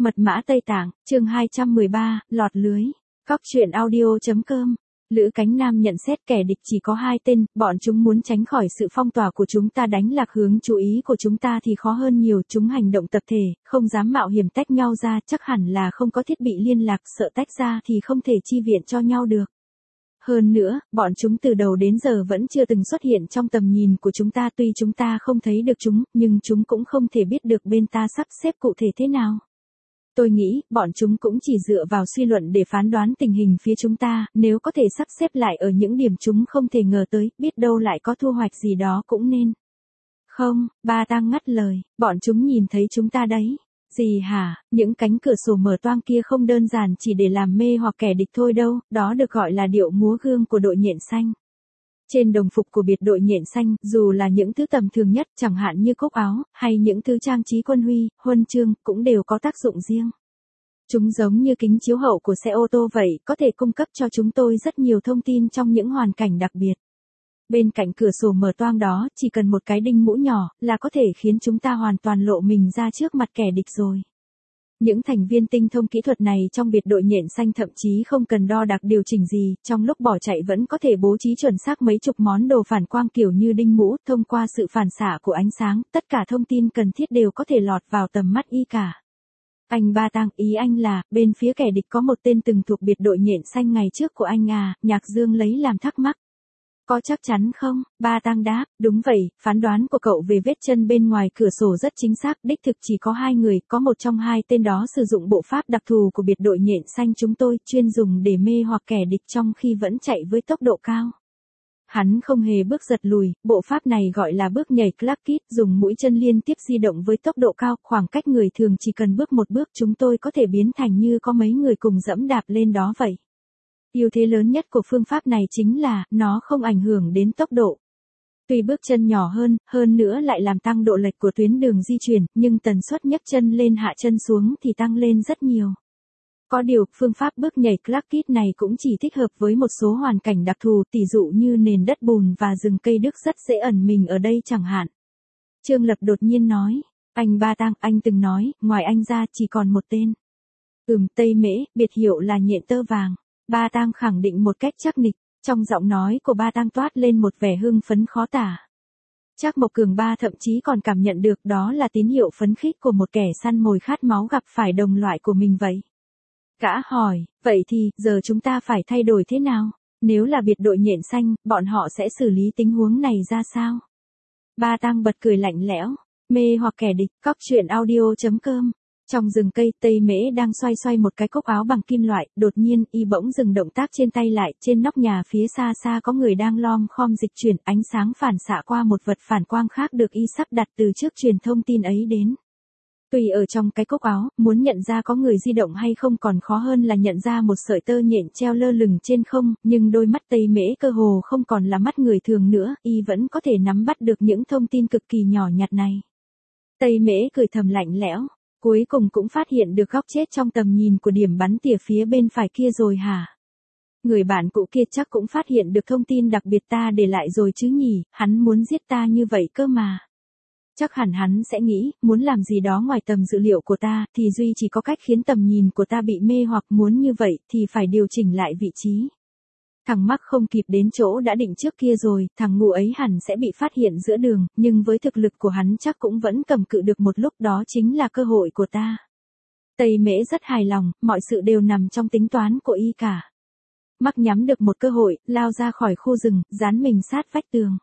Mật mã Tây Tạng, chương 213, lọt lưới. Cóc truyện audio.com. Lữ Cánh Nam nhận xét kẻ địch chỉ có hai tên, bọn chúng muốn tránh khỏi sự phong tỏa của chúng ta, đánh lạc hướng chú ý của chúng ta thì khó hơn nhiều. Chúng hành động tập thể, không dám mạo hiểm tách nhau ra, chắc hẳn là không có thiết bị liên lạc, sợ tách ra thì không thể chi viện cho nhau được. Hơn nữa, bọn chúng từ đầu đến giờ vẫn chưa từng xuất hiện trong tầm nhìn của chúng ta, tuy chúng ta không thấy được chúng, nhưng chúng cũng không thể biết được bên ta sắp xếp cụ thể thế nào. Tôi nghĩ, bọn chúng cũng chỉ dựa vào suy luận để phán đoán tình hình phía chúng ta, nếu có thể sắp xếp lại ở những điểm chúng không thể ngờ tới, biết đâu lại có thu hoạch gì đó cũng nên. Không, Ba Tang ngắt lời, bọn chúng nhìn thấy chúng ta đấy. Gì hả, những cánh cửa sổ mở toang kia không đơn giản chỉ để làm mê hoặc kẻ địch thôi đâu, đó được gọi là điệu múa gương của đội nhện xanh. Trên đồng phục của biệt đội nhện xanh, dù là những thứ tầm thường nhất, chẳng hạn như cúc áo, hay những thứ trang trí quân huy, huân chương, cũng đều có tác dụng riêng. Chúng giống như kính chiếu hậu của xe ô tô vậy, có thể cung cấp cho chúng tôi rất nhiều thông tin trong những hoàn cảnh đặc biệt. Bên cạnh cửa sổ mở toang đó, chỉ cần một cái đinh mũ nhỏ, là có thể khiến chúng ta hoàn toàn lộ mình ra trước mặt kẻ địch rồi. Những thành viên tinh thông kỹ thuật này trong biệt đội nhện xanh thậm chí không cần đo đạc điều chỉnh gì, trong lúc bỏ chạy vẫn có thể bố trí chuẩn xác mấy chục món đồ phản quang kiểu như đinh mũ, thông qua sự phản xạ của ánh sáng, tất cả thông tin cần thiết đều có thể lọt vào tầm mắt y cả. Anh Ba Tang, ý anh là, bên phía kẻ địch có một tên từng thuộc biệt đội nhện xanh ngày trước của anh à? Nhạc Dương lấy làm thắc mắc. Có chắc chắn không? Ba Tang đáp, đúng vậy, phán đoán của cậu về vết chân bên ngoài cửa sổ rất chính xác, đích thực chỉ có hai người, có một trong hai tên đó sử dụng bộ pháp đặc thù của biệt đội nhện xanh chúng tôi, chuyên dùng để mê hoặc kẻ địch trong khi vẫn chạy với tốc độ cao. Hắn không hề bước giật lùi, bộ pháp này gọi là bước nhảy Clarkit, dùng mũi chân liên tiếp di động với tốc độ cao, khoảng cách người thường chỉ cần bước một bước chúng tôi có thể biến thành như có mấy người cùng dẫm đạp lên đó vậy. Ưu thế lớn nhất của phương pháp này chính là, nó không ảnh hưởng đến tốc độ. Tuy bước chân nhỏ hơn nữa lại làm tăng độ lệch của tuyến đường di chuyển, nhưng tần suất nhấc chân lên hạ chân xuống thì tăng lên rất nhiều. Có điều, phương pháp bước nhảy Clarkit này cũng chỉ thích hợp với một số hoàn cảnh đặc thù, tỉ dụ như nền đất bùn và rừng cây đức rất dễ ẩn mình ở đây chẳng hạn. Trương Lập đột nhiên nói, anh Ba Tang, anh từng nói, ngoài anh ra chỉ còn một tên. Tây Mễ, biệt hiệu là nhện tơ vàng. Ba Tang khẳng định một cách chắc nịch, trong giọng nói của Ba Tang toát lên một vẻ hưng phấn khó tả. Trác Mộc Cường Ba thậm chí còn cảm nhận được đó là tín hiệu phấn khích của một kẻ săn mồi khát máu gặp phải đồng loại của mình vậy. Gã hỏi, vậy thì, giờ chúng ta phải thay đổi thế nào? Nếu là biệt đội nhện xanh, bọn họ sẽ xử lý tình huống này ra sao? Ba Tang bật cười lạnh lẽo, mê hoặc kẻ địch, cóc truyện audio.com. Trong rừng cây, Tây Mễ đang xoay một cái cúc áo bằng kim loại, đột nhiên, y bỗng dừng động tác trên tay lại, trên nóc nhà phía xa xa có người đang lom khom dịch chuyển, ánh sáng phản xạ qua một vật phản quang khác được y sắp đặt từ trước truyền thông tin ấy đến. Tùy ở trong cái cúc áo, muốn nhận ra có người di động hay không còn khó hơn là nhận ra một sợi tơ nhện treo lơ lửng trên không, nhưng đôi mắt Tây Mễ cơ hồ không còn là mắt người thường nữa, y vẫn có thể nắm bắt được những thông tin cực kỳ nhỏ nhặt này. Tây Mễ cười thầm lạnh lẽo. Cuối cùng cũng phát hiện được góc chết trong tầm nhìn của điểm bắn tỉa phía bên phải kia rồi hả? Người bạn cũ kia chắc cũng phát hiện được thông tin đặc biệt ta để lại rồi chứ nhỉ, hắn muốn giết ta như vậy cơ mà. Chắc hẳn hắn sẽ nghĩ, muốn làm gì đó ngoài tầm dữ liệu của ta, thì duy chỉ có cách khiến tầm nhìn của ta bị mê hoặc muốn như vậy thì phải điều chỉnh lại vị trí. Thằng Mắc không kịp đến chỗ đã định trước kia rồi, thằng ngu ấy hẳn sẽ bị phát hiện giữa đường, nhưng với thực lực của hắn chắc cũng vẫn cầm cự được một lúc, đó chính là cơ hội của ta. Tây Mễ rất hài lòng, mọi sự đều nằm trong tính toán của y cả. Mắc nhắm được một cơ hội, lao ra khỏi khu rừng, dán mình sát vách tường.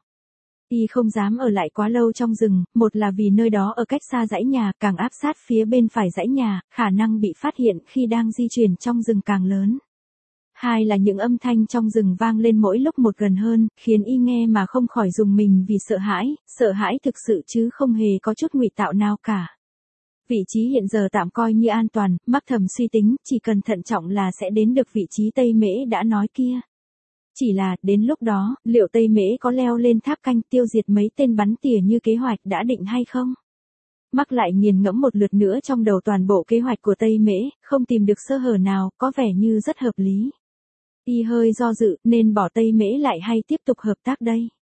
Y không dám ở lại quá lâu trong rừng, một là vì nơi đó ở cách xa dãy nhà, càng áp sát phía bên phải dãy nhà, khả năng bị phát hiện khi đang di chuyển trong rừng càng lớn. Hai là những âm thanh trong rừng vang lên mỗi lúc một gần hơn, khiến y nghe mà không khỏi rùng mình vì sợ hãi thực sự chứ không hề có chút ngụy tạo nào cả. Vị trí hiện giờ tạm coi như an toàn, Mắc thầm suy tính, chỉ cần thận trọng là sẽ đến được vị trí Tây Mễ đã nói kia. Chỉ là, đến lúc đó, liệu Tây Mễ có leo lên tháp canh tiêu diệt mấy tên bắn tỉa như kế hoạch đã định hay không? Mắc lại nghiền ngẫm một lượt nữa trong đầu toàn bộ kế hoạch của Tây Mễ, không tìm được sơ hở nào, có vẻ như rất hợp lý. Y hơi do dự, nên bỏ Tây Mễ lại hay tiếp tục hợp tác đây?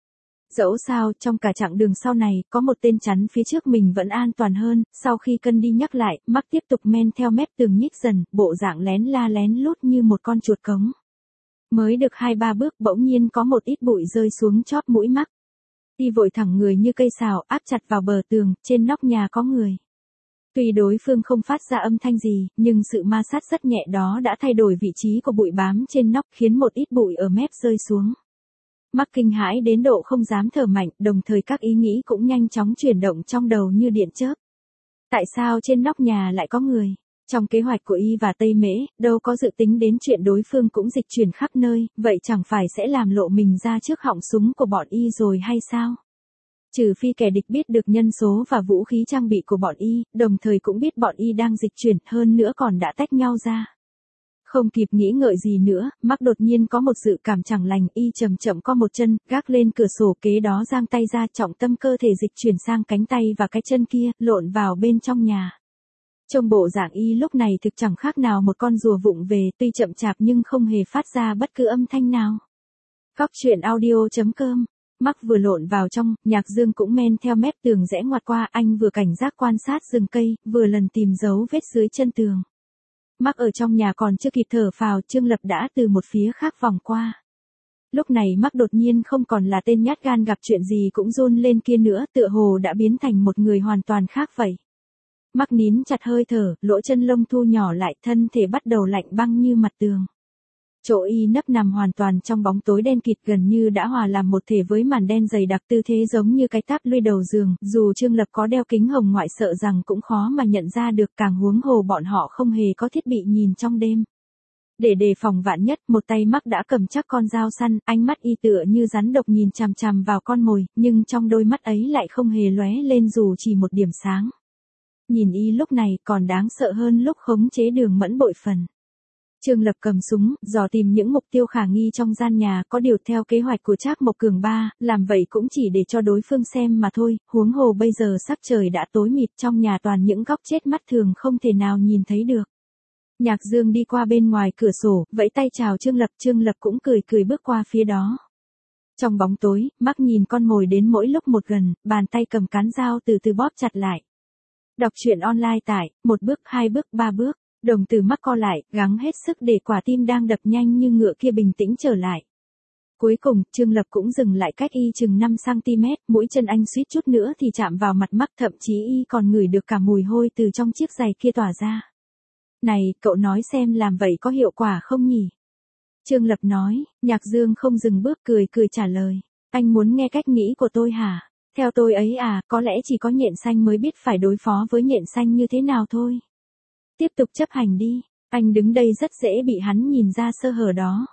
Dẫu sao, trong cả chặng đường sau này, có một tên chắn phía trước mình vẫn an toàn hơn, sau khi cân đi nhắc lại, Mark tiếp tục men theo mép tường nhích dần, bộ dạng lén la lén lút như một con chuột cống. Mới được 2-3 bước bỗng nhiên có một ít bụi rơi xuống chóp mũi Mark. Y vội thẳng người như cây sào áp chặt vào bờ tường, trên nóc nhà có người. Tuy đối phương không phát ra âm thanh gì, nhưng sự ma sát rất nhẹ đó đã thay đổi vị trí của bụi bám trên nóc khiến một ít bụi ở mép rơi xuống. Mark kinh hãi đến độ không dám thở mạnh, đồng thời các ý nghĩ cũng nhanh chóng chuyển động trong đầu như điện chớp. Tại sao trên nóc nhà lại có người? Trong kế hoạch của Y và Tây Mễ, đâu có dự tính đến chuyện đối phương cũng dịch chuyển khắp nơi, vậy chẳng phải sẽ làm lộ mình ra trước họng súng của bọn Y rồi hay sao? Trừ phi kẻ địch biết được nhân số và vũ khí trang bị của bọn Y, đồng thời cũng biết bọn Y đang dịch chuyển, hơn nữa còn đã tách nhau ra. Không kịp nghĩ ngợi gì nữa, Mark đột nhiên có một dự cảm chẳng lành, Y chậm chậm co một chân, gác lên cửa sổ, kế đó giang tay ra, trọng tâm cơ thể dịch chuyển sang cánh tay và cái chân kia, lộn vào bên trong nhà. Trông bộ dạng Y lúc này thực chẳng khác nào một con rùa vụng về, tuy chậm chạp nhưng không hề phát ra bất cứ âm thanh nào. Cóc truyện audio.com. Mark vừa lộn vào trong, Nhạc Dương cũng men theo mép tường rẽ ngoặt qua, anh vừa cảnh giác quan sát rừng cây, vừa lần tìm dấu vết dưới chân tường. Mark ở trong nhà còn chưa kịp thở phào, Trương Lập đã từ một phía khác vòng qua. Lúc này Mark đột nhiên không còn là tên nhát gan gặp chuyện gì cũng run lên kia nữa, tựa hồ đã biến thành một người hoàn toàn khác vậy. Mark nín chặt hơi thở, lỗ chân lông thu nhỏ lại, thân thể bắt đầu lạnh băng như mặt tường. Chỗ Y nấp nằm hoàn toàn trong bóng tối đen kịt, gần như đã hòa làm một thể với màn đen dày đặc, tư thế giống như cái táp lươi đầu giường, dù Trương Lập có đeo kính hồng ngoại sợ rằng cũng khó mà nhận ra được, càng huống hồ bọn họ không hề có thiết bị nhìn trong đêm. Để đề phòng vạn nhất, một tay Mark đã cầm chắc con dao săn, ánh mắt Y tựa như rắn độc nhìn chằm chằm vào con mồi, nhưng trong đôi mắt ấy lại không hề lóe lên dù chỉ một điểm sáng. Nhìn Y lúc này còn đáng sợ hơn lúc khống chế Đường Mẫn bội phần. Trương Lập cầm súng, dò tìm những mục tiêu khả nghi trong gian nhà, có điều theo kế hoạch của Trác Mộc Cường ba, làm vậy cũng chỉ để cho đối phương xem mà thôi, huống hồ bây giờ sắc trời đã tối mịt, trong nhà toàn những góc chết mắt thường không thể nào nhìn thấy được. Nhạc Dương đi qua bên ngoài cửa sổ, vẫy tay chào Trương Lập cũng cười cười bước qua phía đó. Trong bóng tối, Mark nhìn con mồi đến mỗi lúc một gần, bàn tay cầm cán dao từ từ bóp chặt lại. Đọc truyện online tại, 1 bước, 2 bước, 3 bước. Đồng tử Mark co lại, gắng hết sức để quả tim đang đập nhanh như ngựa kia bình tĩnh trở lại. Cuối cùng, Trương Lập cũng dừng lại cách Y chừng 5 cm, mũi chân anh suýt chút nữa thì chạm vào mặt Mark, thậm chí Y còn ngửi được cả mùi hôi từ trong chiếc giày kia tỏa ra. Này, cậu nói xem làm vậy có hiệu quả không nhỉ? Trương Lập nói. Nhạc Dương không dừng bước, cười cười trả lời. Anh muốn nghe cách nghĩ của tôi hả? Theo tôi ấy à, có lẽ chỉ có nhện xanh mới biết phải đối phó với nhện xanh như thế nào thôi. Tiếp tục chấp hành đi, anh đứng đây rất dễ bị hắn nhìn ra sơ hở đó.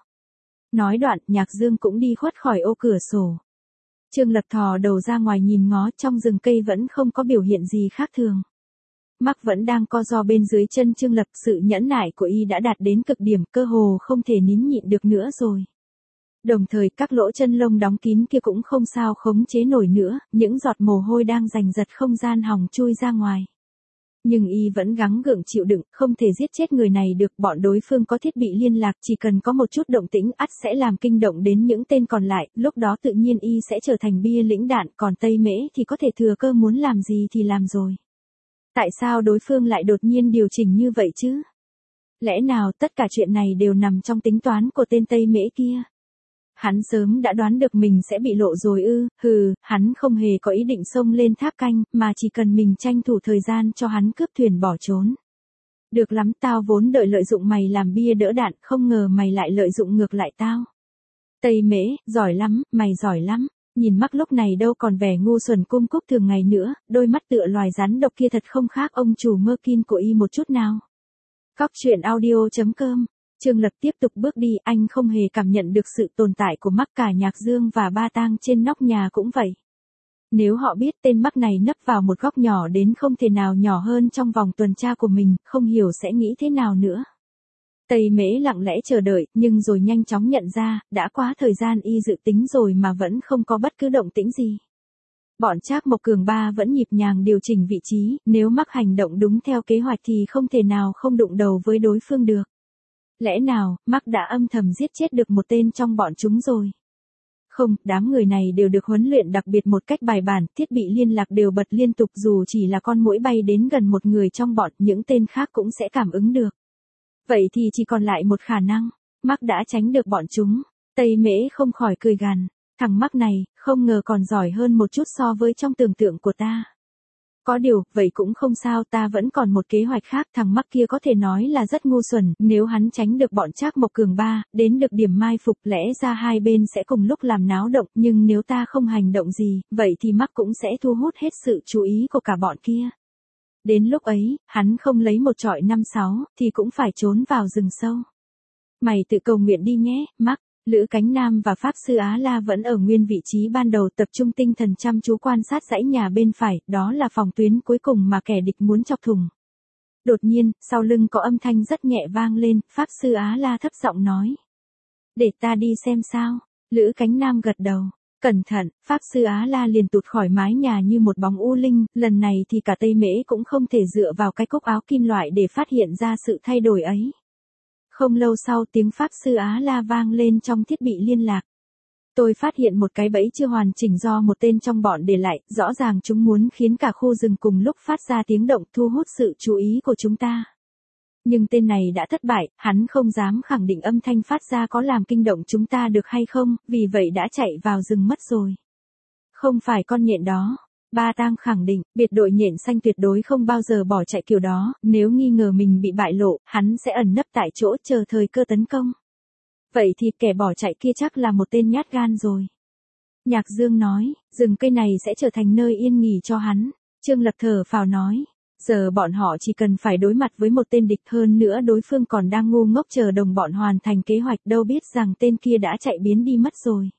Nói đoạn, Nhạc Dương cũng đi khuất khỏi ô cửa sổ. Trương Lập thò đầu ra ngoài nhìn ngó, trong rừng cây vẫn không có biểu hiện gì khác thường. Mark vẫn đang co ro bên dưới chân Trương Lập, sự nhẫn nại của Y đã đạt đến cực điểm, cơ hồ không thể nín nhịn được nữa rồi. Đồng thời các lỗ chân lông đóng kín kia cũng không sao khống chế nổi nữa, những giọt mồ hôi đang giành giật không gian hòng chui ra ngoài. Nhưng Y vẫn gắng gượng chịu đựng, không thể giết chết người này được, bọn đối phương có thiết bị liên lạc, chỉ cần có một chút động tĩnh ắt sẽ làm kinh động đến những tên còn lại, lúc đó tự nhiên Y sẽ trở thành bia lĩnh đạn, còn Tây Mễ thì có thể thừa cơ muốn làm gì thì làm rồi. Tại sao đối phương lại đột nhiên điều chỉnh như vậy chứ? Lẽ nào tất cả chuyện này đều nằm trong tính toán của tên Tây Mễ kia? Hắn sớm đã đoán được mình sẽ bị lộ rồi ư? Hắn không hề có ý định xông lên tháp canh, mà chỉ cần mình tranh thủ thời gian cho hắn cướp thuyền bỏ trốn. Được lắm, tao vốn đợi lợi dụng mày làm bia đỡ đạn, không ngờ mày lại lợi dụng ngược lại tao. Tây Mễ, giỏi lắm, mày giỏi lắm. Nhìn Mark lúc này đâu còn vẻ ngu xuẩn cung cúc thường ngày nữa, đôi mắt tựa loài rắn độc kia thật không khác ông chủ Merkin của Y một chút nào. Cóc truyện audio.com. Trương Lập tiếp tục bước đi, anh không hề cảm nhận được sự tồn tại của Mark, cả Nhạc Dương và Ba Tang trên nóc nhà cũng vậy. Nếu họ biết tên Mark này nấp vào một góc nhỏ đến không thể nào nhỏ hơn trong vòng tuần tra của mình, không hiểu sẽ nghĩ thế nào nữa. Tây Mễ lặng lẽ chờ đợi, nhưng rồi nhanh chóng nhận ra, đã quá thời gian Y dự tính rồi mà vẫn không có bất cứ động tĩnh gì. Bọn Trác Mộc Cường ba vẫn nhịp nhàng điều chỉnh vị trí, nếu Mark hành động đúng theo kế hoạch thì không thể nào không đụng đầu với đối phương được. Lẽ nào, Mark đã âm thầm giết chết được một tên trong bọn chúng rồi? Không, đám người này đều được huấn luyện đặc biệt một cách bài bản, thiết bị liên lạc đều bật liên tục dù chỉ là con muỗi bay đến gần một người trong bọn, những tên khác cũng sẽ cảm ứng được. Vậy thì chỉ còn lại một khả năng, Mark đã tránh được bọn chúng. Tây Mễ không khỏi cười gằn, thằng Mark này, không ngờ còn giỏi hơn một chút so với trong tưởng tượng của ta. Có điều, vậy cũng không sao, ta vẫn còn một kế hoạch khác, thằng Mark kia có thể nói là rất ngu xuẩn, nếu hắn tránh được bọn Trác Mộc Cường ba, đến được điểm mai phục lẽ ra hai bên sẽ cùng lúc làm náo động, nhưng nếu ta không hành động gì, vậy thì Mark cũng sẽ thu hút hết sự chú ý của cả bọn kia. Đến lúc ấy, hắn không lấy một trọi 5-6, thì cũng phải trốn vào rừng sâu. Mày tự cầu nguyện đi nhé, Mark. Lữ Cánh Nam và Pháp Sư Á La vẫn ở nguyên vị trí ban đầu tập trung tinh thần chăm chú quan sát dãy nhà bên phải, đó là phòng tuyến cuối cùng mà kẻ địch muốn chọc thủng. Đột nhiên, sau lưng có âm thanh rất nhẹ vang lên, Pháp Sư Á La thấp giọng nói. Để ta đi xem sao. Lữ Cánh Nam gật đầu. Cẩn thận, Pháp Sư Á La liền tụt khỏi mái nhà như một bóng u linh, lần này thì cả Tây Mễ cũng không thể dựa vào cái cúc áo kim loại để phát hiện ra sự thay đổi ấy. Không lâu sau tiếng Pháp Sư Á La vang lên trong thiết bị liên lạc. Tôi phát hiện một cái bẫy chưa hoàn chỉnh do một tên trong bọn để lại, rõ ràng chúng muốn khiến cả khu rừng cùng lúc phát ra tiếng động thu hút sự chú ý của chúng ta. Nhưng tên này đã thất bại, hắn không dám khẳng định âm thanh phát ra có làm kinh động chúng ta được hay không, vì vậy đã chạy vào rừng mất rồi. Không phải con nhện đó. Ba Tang khẳng định, biệt đội nhện xanh tuyệt đối không bao giờ bỏ chạy kiểu đó, nếu nghi ngờ mình bị bại lộ, hắn sẽ ẩn nấp tại chỗ chờ thời cơ tấn công. Vậy thì kẻ bỏ chạy kia chắc là một tên nhát gan rồi. Nhạc Dương nói, rừng cây này sẽ trở thành nơi yên nghỉ cho hắn. Trương Lập thở phào nói, giờ bọn họ chỉ cần phải đối mặt với một tên địch, hơn nữa đối phương còn đang ngu ngốc chờ đồng bọn hoàn thành kế hoạch, đâu biết rằng tên kia đã chạy biến đi mất rồi.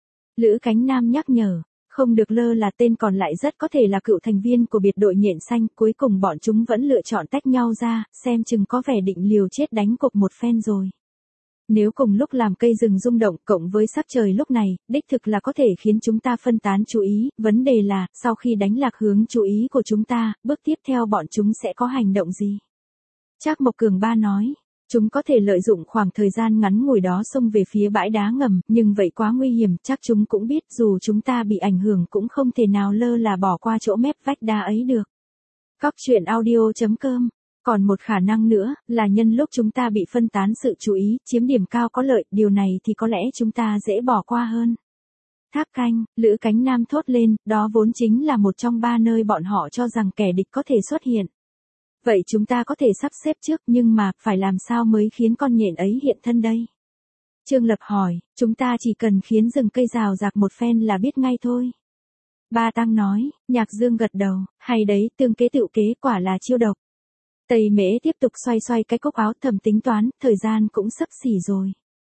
Lữ Cánh Nam nhắc nhở. Không được lơ là tên còn lại rất có thể là cựu thành viên của biệt đội nhện xanh, cuối cùng bọn chúng vẫn lựa chọn tách nhau ra, xem chừng có vẻ định liều chết đánh cục một phen rồi. Nếu cùng lúc làm cây rừng rung động cộng với sắc trời lúc này, đích thực là có thể khiến chúng ta phân tán chú ý, vấn đề là, sau khi đánh lạc hướng chú ý của chúng ta, bước tiếp theo bọn chúng sẽ có hành động gì? Trác Mộc Cường ba nói. Chúng có thể lợi dụng khoảng thời gian ngắn ngủi đó xông về phía bãi đá ngầm, nhưng vậy quá nguy hiểm, chắc chúng cũng biết dù chúng ta bị ảnh hưởng cũng không thể nào lơ là bỏ qua chỗ mép vách đá ấy được. Cóc truyện audio.com. Còn một khả năng nữa, là nhân lúc chúng ta bị phân tán sự chú ý, chiếm điểm cao có lợi, điều này thì có lẽ chúng ta dễ bỏ qua hơn. Tháp canh, Lữ Cánh Nam thốt lên, đó vốn chính là một trong 3 nơi bọn họ cho rằng kẻ địch có thể xuất hiện. Vậy chúng ta có thể sắp xếp trước, nhưng mà, phải làm sao mới khiến con nhện ấy hiện thân đây? Trương Lập hỏi, chúng ta chỉ cần khiến rừng cây rào rạc một phen là biết ngay thôi. Ba Tăng nói, Nhạc Dương gật đầu, hay đấy, tương kế tựu kế quả là chiêu độc. Tây Mễ tiếp tục xoay xoay cái cúc áo, thầm tính toán, thời gian cũng xấp xỉ rồi.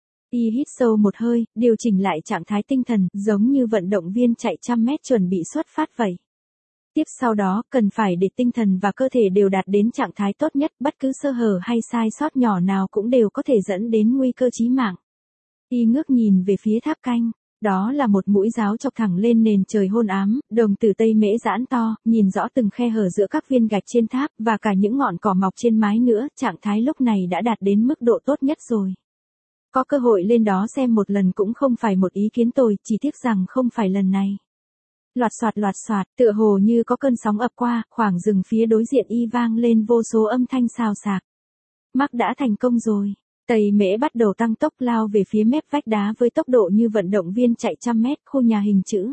Y hít sâu một hơi, điều chỉnh lại trạng thái tinh thần, giống như vận động viên chạy 100 mét chuẩn bị xuất phát vậy. Tiếp sau đó, cần phải để tinh thần và cơ thể đều đạt đến trạng thái tốt nhất, bất cứ sơ hở hay sai sót nhỏ nào cũng đều có thể dẫn đến nguy cơ chí mạng. Y ngước nhìn về phía tháp canh, đó là một mũi giáo chọc thẳng lên nền trời hôn ám, đồng tử Tây Mễ giãn to, nhìn rõ từng khe hở giữa các viên gạch trên tháp, và cả những ngọn cỏ mọc trên mái nữa, trạng thái lúc này đã đạt đến mức độ tốt nhất rồi. Có cơ hội lên đó xem một lần cũng không phải một ý kiến tồi, chỉ tiếc rằng không phải lần này. Loạt xoạt, tựa hồ như có cơn sóng ập qua, khoảng rừng phía đối diện y vang lên vô số âm thanh xào xạc. Mark đã thành công rồi. Tây Mễ bắt đầu tăng tốc lao về phía mép vách đá với tốc độ như vận động viên chạy 100 mét, khu nhà hình chữ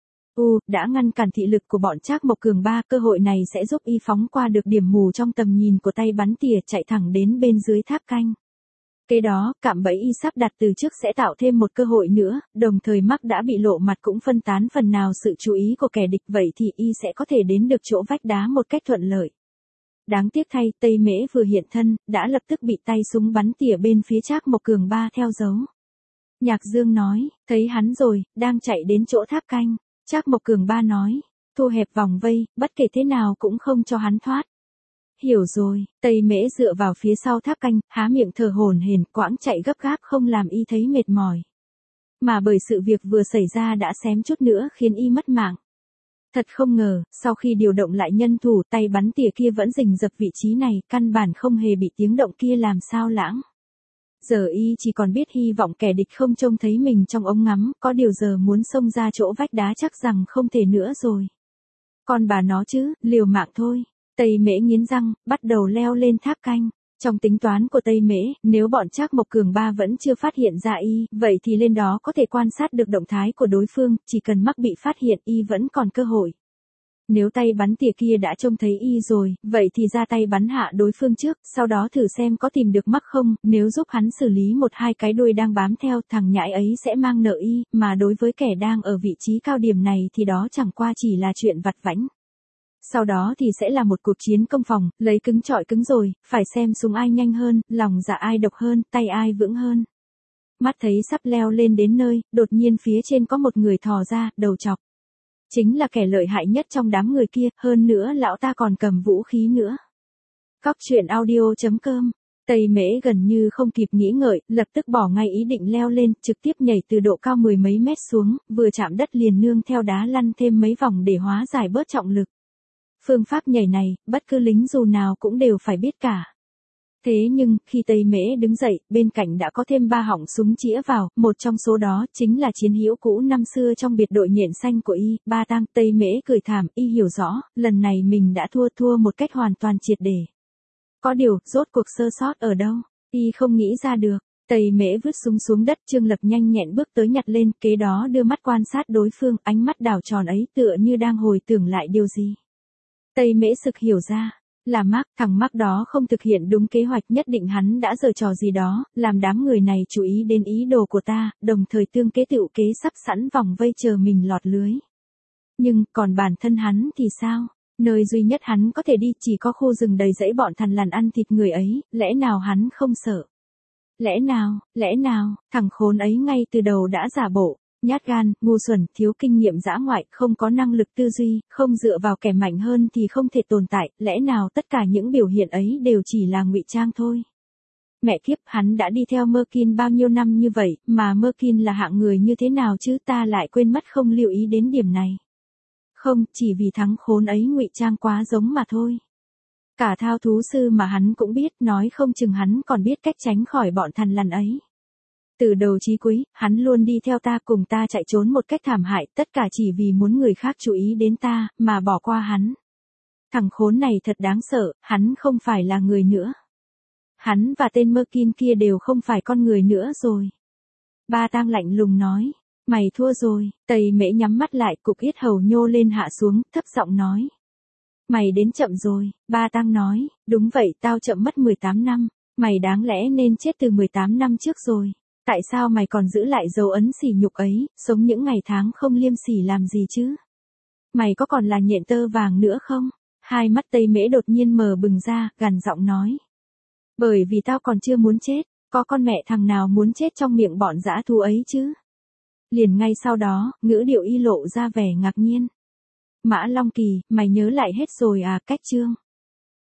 đã ngăn cản thị lực của bọn Trác Mộc Cường ba, cơ hội này sẽ giúp y phóng qua được điểm mù trong tầm nhìn của tay bắn tỉa, chạy thẳng đến bên dưới tháp canh. Kế đó, cạm bẫy y sắp đặt từ trước sẽ tạo thêm một cơ hội nữa, đồng thời Mark đã bị lộ mặt cũng phân tán phần nào sự chú ý của kẻ địch, vậy thì y sẽ có thể đến được chỗ vách đá một cách thuận lợi. Đáng tiếc thay, Tây Mễ vừa hiện thân, đã lập tức bị tay súng bắn tỉa bên phía Trác Mộc Cường ba theo dấu. Nhạc Dương nói, thấy hắn rồi, đang chạy đến chỗ tháp canh. Trác Mộc Cường ba nói, thu hẹp vòng vây, bất kể thế nào cũng không cho hắn thoát. Hiểu rồi, Tây Mễ dựa vào phía sau tháp canh, há miệng thở hổn hển, quãng chạy gấp gáp không làm y thấy mệt mỏi. Mà bởi sự việc vừa xảy ra đã xém chút nữa khiến y mất mạng. Thật không ngờ, sau khi điều động lại nhân thủ, tay bắn tỉa kia vẫn rình rập vị trí này, căn bản không hề bị tiếng động kia làm sao lãng. Giờ y chỉ còn biết hy vọng kẻ địch không trông thấy mình trong ống ngắm, có điều giờ muốn xông ra chỗ vách đá chắc rằng không thể nữa rồi. Con bà nó chứ, liều mạng thôi. Tây Mễ nghiến răng, bắt đầu leo lên tháp canh. Trong tính toán của Tây Mễ, nếu bọn Trác Mộc Cường ba vẫn chưa phát hiện ra y, vậy thì lên đó có thể quan sát được động thái của đối phương, chỉ cần mắc bị phát hiện y vẫn còn cơ hội. Nếu tay bắn tỉa kia đã trông thấy y rồi, vậy thì ra tay bắn hạ đối phương trước, sau đó thử xem có tìm được mắc không, nếu giúp hắn xử lý một hai cái đuôi đang bám theo, thằng nhãi ấy sẽ mang nợ y, mà đối với kẻ đang ở vị trí cao điểm này thì đó chẳng qua chỉ là chuyện vặt vãnh. Sau đó thì sẽ là một cuộc chiến công phòng, lấy cứng chọi cứng rồi, phải xem súng ai nhanh hơn, lòng dạ ai độc hơn, tay ai vững hơn. Mắt thấy sắp leo lên đến nơi, đột nhiên phía trên có một người thò ra, đầu chọc. Chính là kẻ lợi hại nhất trong đám người kia, hơn nữa lão ta còn cầm vũ khí nữa. Cóc truyện audio.com. Tây Mễ gần như không kịp nghĩ ngợi, lập tức bỏ ngay ý định leo lên, trực tiếp nhảy từ độ cao 10 mấy mét xuống, vừa chạm đất liền nương theo đá lăn thêm mấy vòng để hóa giải bớt trọng lực. Phương pháp nhảy này, bất cứ lính dù nào cũng đều phải biết cả. Thế nhưng, khi Tây Mễ đứng dậy, bên cạnh đã có thêm 3 họng súng chĩa vào, một trong số đó chính là chiến hữu cũ năm xưa trong biệt đội nhện xanh của y, Ba Tang. Tây Mễ cười thảm, y hiểu rõ, lần này mình đã thua một cách hoàn toàn triệt để. Có điều, rốt cuộc sơ sót ở đâu, y không nghĩ ra được. Tây Mễ vứt súng xuống đất, Trương Lập nhanh nhẹn bước tới nhặt lên, kế đó đưa mắt quan sát đối phương, ánh mắt đảo tròn ấy tựa như đang hồi tưởng lại điều gì. Tây Mễ sực hiểu ra, là Mark, thằng Mark đó không thực hiện đúng kế hoạch, nhất định hắn đã giở trò gì đó, làm đám người này chú ý đến ý đồ của ta, đồng thời tương kế tựu kế sắp sẵn vòng vây chờ mình lọt lưới. Nhưng, còn bản thân hắn thì sao? Nơi duy nhất hắn có thể đi chỉ có khu rừng đầy rẫy bọn thằn lằn ăn thịt người ấy, lẽ nào hắn không sợ? Lẽ nào, thằng khốn ấy ngay từ đầu đã giả bộ. Nhát gan, ngu xuẩn, thiếu kinh nghiệm dã ngoại, không có năng lực tư duy, không dựa vào kẻ mạnh hơn thì không thể tồn tại, lẽ nào tất cả những biểu hiện ấy đều chỉ là ngụy trang thôi. Mẹ kiếp, hắn đã đi theo Merkin bao nhiêu năm như vậy, mà Merkin là hạng người như thế nào chứ, ta lại quên mất không lưu ý đến điểm này. Không, chỉ vì thằng khốn ấy ngụy trang quá giống mà thôi. Cả thao thú sư mà hắn cũng biết, nói không chừng hắn còn biết cách tránh khỏi bọn thằn lằn ấy. Từ đầu chí cuối, hắn luôn đi theo ta, cùng ta chạy trốn một cách thảm hại, tất cả chỉ vì muốn người khác chú ý đến ta, mà bỏ qua hắn. Thằng khốn này thật đáng sợ, hắn không phải là người nữa. Hắn và tên Merkin kia đều không phải con người nữa rồi. Ba Tang lạnh lùng nói, mày thua rồi. Tây Mễ nhắm mắt lại, cục yết hầu nhô lên hạ xuống, thấp giọng nói. Mày đến chậm rồi. Ba Tang nói, đúng vậy, tao chậm mất 18 năm, mày đáng lẽ nên chết từ 18 năm trước rồi. Tại sao mày còn giữ lại dấu ấn sỉ nhục ấy, sống những ngày tháng không liêm sỉ làm gì chứ? Mày có còn là nhện tơ vàng nữa không? Hai mắt Tây Mễ đột nhiên mở bừng ra, gằn giọng nói. Bởi vì tao còn chưa muốn chết, có con mẹ thằng nào muốn chết trong miệng bọn dã thú ấy chứ? Liền ngay sau đó, ngữ điệu y lộ ra vẻ ngạc nhiên. Mã Long Kỳ, mày nhớ lại hết rồi à? Cách chương.